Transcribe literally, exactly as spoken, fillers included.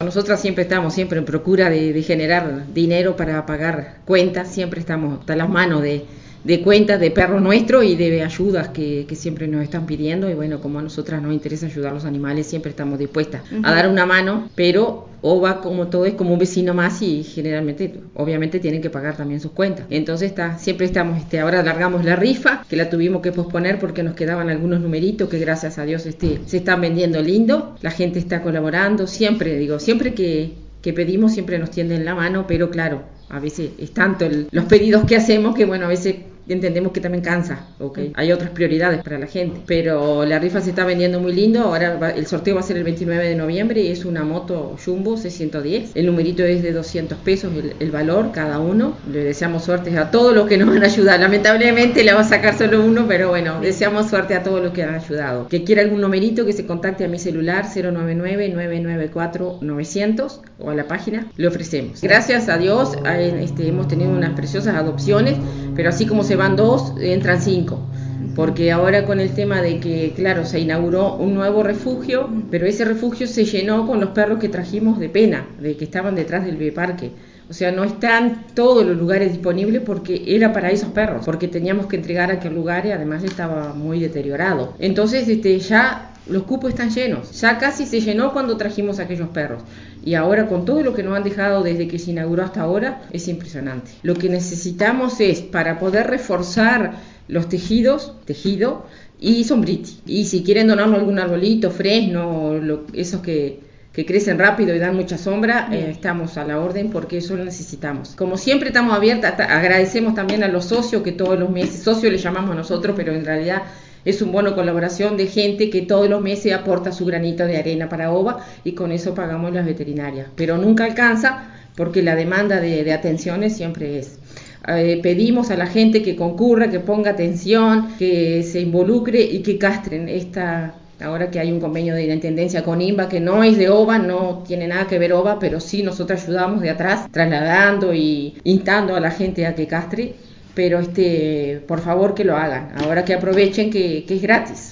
nosotras siempre estamos siempre en procura de, de generar dinero para pagar cuentas, siempre estamos hasta las manos de, de cuentas de perros nuestros y de ayudas que, que siempre nos están pidiendo, y bueno, como a nosotras nos interesa ayudar a los animales, siempre estamos dispuestas uh-huh. a dar una mano, pero OVA, como todo, es como un vecino más y generalmente, obviamente, tienen que pagar también sus cuentas. Entonces está, siempre estamos, este, ahora largamos la rifa, que la tuvimos que posponer porque nos quedaban algunos numeritos que gracias a Dios este, se están vendiendo lindo, la gente está colaborando, siempre, digo, siempre que, que pedimos siempre nos tienden la mano, pero claro, a veces es tanto el, los pedidos que hacemos que bueno, a veces entendemos que también cansa, okay. Hay otras prioridades para la gente, pero la rifa se está vendiendo muy lindo. Ahora va, el sorteo va a ser el veintinueve de noviembre y es una moto Jumbo C ciento diez, el numerito es de doscientos pesos el, el valor cada uno. Le deseamos suerte a todos los que nos van a ayudar, lamentablemente le va a sacar solo uno, pero bueno, deseamos suerte a todos los que han ayudado. Que quiera algún numerito, que se contacte a mi celular cero nueve nueve, nueve nueve cuatro, nueve cero cero o a la página, le ofrecemos. Gracias a Dios este, hemos tenido unas preciosas adopciones, pero así como se van dos, entran cinco, porque ahora con el tema de que, claro, se inauguró un nuevo refugio, pero ese refugio se llenó con los perros que trajimos de pena, de que estaban detrás del bioparque. O sea, no están todos los lugares disponibles porque era para esos perros, porque teníamos que entregar a aquel lugar y además estaba muy deteriorado. Entonces, este, ya los cupos están llenos, ya casi se llenó cuando trajimos a aquellos perros. Y ahora con todo lo que nos han dejado desde que se inauguró hasta ahora, es impresionante. Lo que necesitamos es, para poder reforzar los tejidos, tejido y sombriti. Y si quieren donarnos algún arbolito, fresno, lo, esos que... que crecen rápido y dan mucha sombra, eh, estamos a la orden porque eso lo necesitamos. Como siempre estamos abiertas, agradecemos también a los socios que todos los meses, socios le llamamos a nosotros, pero en realidad es un bono colaboración de gente que todos los meses aporta su granito de arena para OVA y con eso pagamos las veterinarias. Pero nunca alcanza porque la demanda de, de atenciones siempre es. Eh, pedimos a la gente que concurra, que ponga atención, que se involucre y que castren esta... Ahora que hay un convenio de la Intendencia con INVA, que no es de OVA, no tiene nada que ver OVA, pero sí nosotros ayudamos de atrás, trasladando y instando a la gente a que castre, pero este, por favor que lo hagan, ahora que aprovechen que, que es gratis.